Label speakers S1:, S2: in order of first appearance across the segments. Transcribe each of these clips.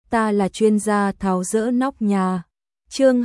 S1: ta là chuyên gia tháo dỡ nóc nhà. Chương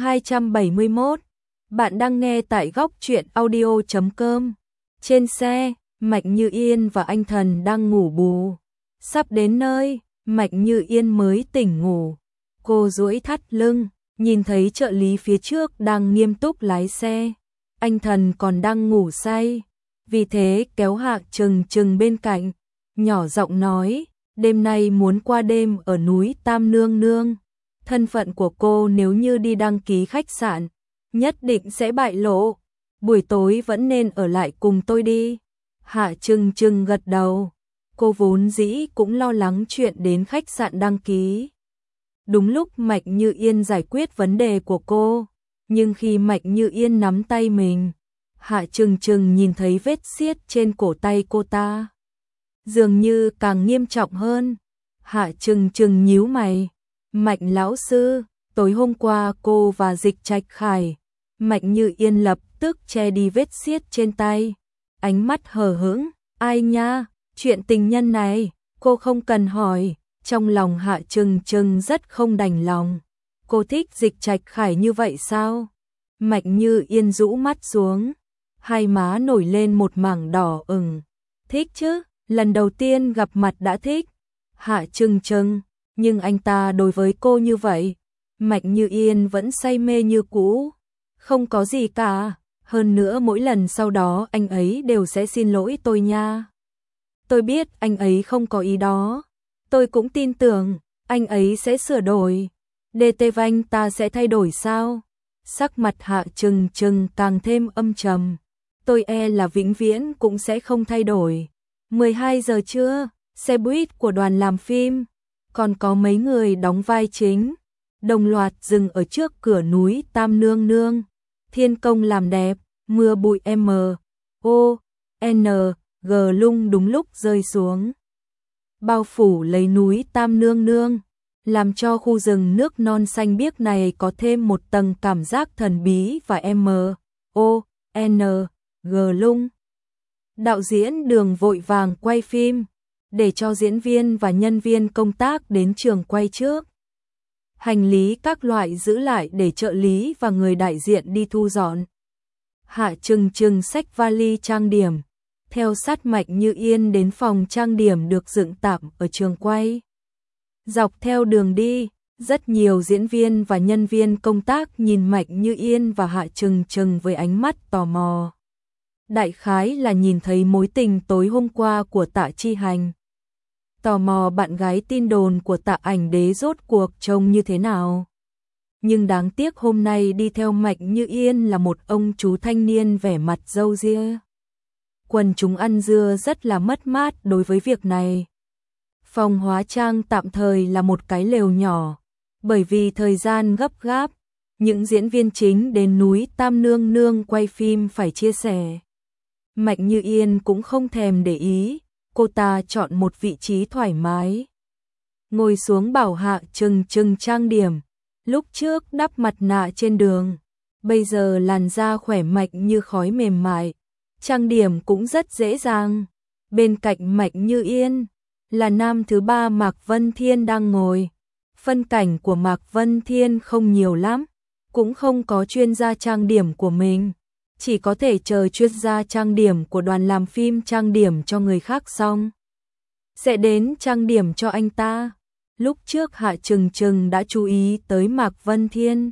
S1: 271. Bạn đang nghe tại góc truyện audio.com. Trên xe, Mạnh Như Yên và anh Thần đang ngủ bù. Sắp đến nơi, Mạnh Như Yên mới tỉnh ngủ. Cô duỗi thắt lưng, nhìn thấy trợ lý phía trước đang nghiêm túc lái xe. Anh Thần còn đang ngủ say, vì thế kéo Hạ Trừng Trừng bên cạnh, nhỏ giọng nói, đêm nay muốn qua đêm ở núi Tam Nương Nương. Thân phận của cô nếu như đi đăng ký khách sạn, nhất định sẽ bại lộ. Buổi tối vẫn nên ở lại cùng tôi đi. Hạ Trừng Trừng gật đầu. Cô vốn dĩ cũng lo lắng chuyện đến khách sạn đăng ký. Đúng lúc Mạnh Như Yên giải quyết vấn đề của cô, nhưng khi Mạnh Như Yên nắm tay mình, Hạ Trừng Trừng nhìn thấy vết xiết trên cổ tay cô ta, dường như càng nghiêm trọng hơn. Hạ Trừng Trừng nhíu mày, Mạnh lão sư, tối hôm qua cô và Dịch Trạch Khải. Mạnh Như Yên lập tức che đi vết xiết trên tay, ánh mắt hờ hững, ai nha, chuyện tình nhân này, cô không cần hỏi. Trong lòng Hạ Trừng Trừng rất không đành lòng. Cô thích Dịch Trạch Khải như vậy sao? Mạnh Như Yên rũ mắt xuống, hai má nổi lên một mảng đỏ ửng. Thích chứ, lần đầu tiên gặp mặt đã thích. Hạ Trừng Trừng, nhưng anh ta đối với cô như vậy. Mạnh Như Yên vẫn say mê như cũ. Không có gì cả, hơn nữa mỗi lần sau đó anh ấy đều sẽ xin lỗi tôi nha. Tôi biết anh ấy không có ý đó. Tôi cũng tin tưởng, anh ấy sẽ sửa đổi. DT Vanh ta sẽ thay đổi sao? Sắc mặt Hạ Trừng Trừng càng thêm âm trầm. Tôi e là vĩnh viễn cũng sẽ không thay đổi. 12 giờ trưa, xe buýt của đoàn làm phim, còn có mấy người đóng vai chính, đồng loạt dừng ở trước cửa núi Tam Nương Nương. Thiên công làm đẹp, mưa bụi M.O.N.G lung đúng lúc rơi xuống, bao phủ lấy núi Tam Nương Nương, làm cho khu rừng nước non xanh biếc này có thêm một tầng cảm giác thần bí và M.O.N.G lung. Đạo diễn Đường vội vàng quay phim, để cho diễn viên và nhân viên công tác đến trường quay trước. Hành lý các loại giữ lại để trợ lý và người đại diện đi thu dọn. Hạ Trừng Trừng xách vali trang điểm, theo sát Mạnh Như Yên đến phòng trang điểm được dựng tạm ở trường quay. Dọc theo đường đi, rất nhiều diễn viên và nhân viên công tác nhìn Mạnh Như Yên và Hạ Trừng Trừng với ánh mắt tò mò. Đại khái là nhìn thấy mối tình tối hôm qua của Tạ Chi Hành. Tò mò bạn gái tin đồn của Tạ Ảnh Đế rốt cuộc trông như thế nào. Nhưng đáng tiếc hôm nay đi theo Mạnh Như Yên là một ông chú thanh niên vẻ mặt râu ria. Quần chúng ăn dưa rất là mất mát đối với việc này. Phòng hóa trang tạm thời là một cái lều nhỏ, bởi vì thời gian gấp gáp, những diễn viên chính đến núi Tam Nương Nương quay phim phải chia sẻ. Mạnh Như Yên cũng không thèm để ý, cô ta chọn một vị trí thoải mái, ngồi xuống bảo Hạ Trừng Trừng trang điểm. Lúc trước đắp mặt nạ trên đường, bây giờ làn da khỏe mạnh như khói mềm mại, trang điểm cũng rất dễ dàng. Bên cạnh Mạnh Như Yên là nam thứ ba Mạc Vân Thiên đang ngồi. Phân cảnh của Mạc Vân Thiên không nhiều lắm, cũng không có chuyên gia trang điểm của mình, chỉ có thể chờ chuyên gia trang điểm của đoàn làm phim trang điểm cho người khác xong sẽ đến trang điểm cho anh ta. Lúc trước Hạ Trừng Trừng đã chú ý tới Mạc Vân Thiên.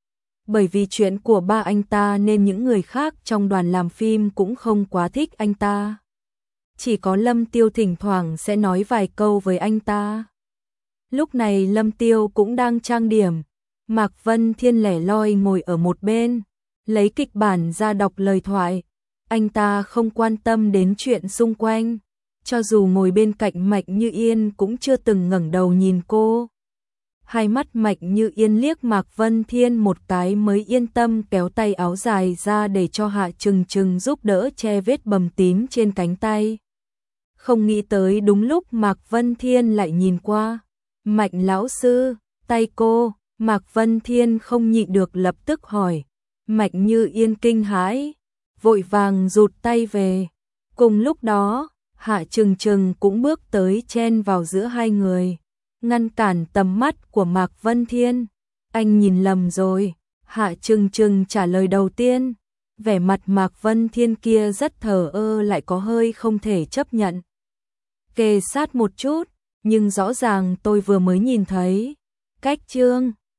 S1: Bởi vì chuyện của ba anh ta nên những người khác trong đoàn làm phim cũng không quá thích anh ta. Chỉ có Lâm Tiêu thỉnh thoảng sẽ nói vài câu với anh ta. Lúc này Lâm Tiêu cũng đang trang điểm. Mạc Vân Thiên lẻ loi ngồi ở một bên, lấy kịch bản ra đọc lời thoại. Anh ta không quan tâm đến chuyện xung quanh. Cho dù ngồi bên cạnh Mạnh Như Yên cũng chưa từng ngẩng đầu nhìn cô. Hai mắt Mạnh Như Yên liếc Mạc Vân Thiên một cái mới yên tâm kéo tay áo dài ra để cho Hạ Trừng Trừng giúp đỡ che vết bầm tím trên cánh tay. Không nghĩ tới đúng lúc Mạc Vân Thiên lại nhìn qua. Mạnh lão sư, tay cô. Mạc Vân Thiên không nhịn được lập tức hỏi. Mạnh Như Yên kinh hãi, vội vàng rụt tay về. Cùng lúc đó, Hạ Trừng Trừng cũng bước tới chen vào giữa hai người. ngăn cản tầm mắt của Mạc Vân Thiên. Anh nhìn lầm rồi, Hạ Trừng Trừng trả lời đầu tiên. Vẻ mặt Mạc Vân Thiên kia rất thờ ơ lại có hơi không thể chấp nhận. Kề sát một chút, nhưng rõ ràng tôi vừa mới nhìn thấy. Cách Trương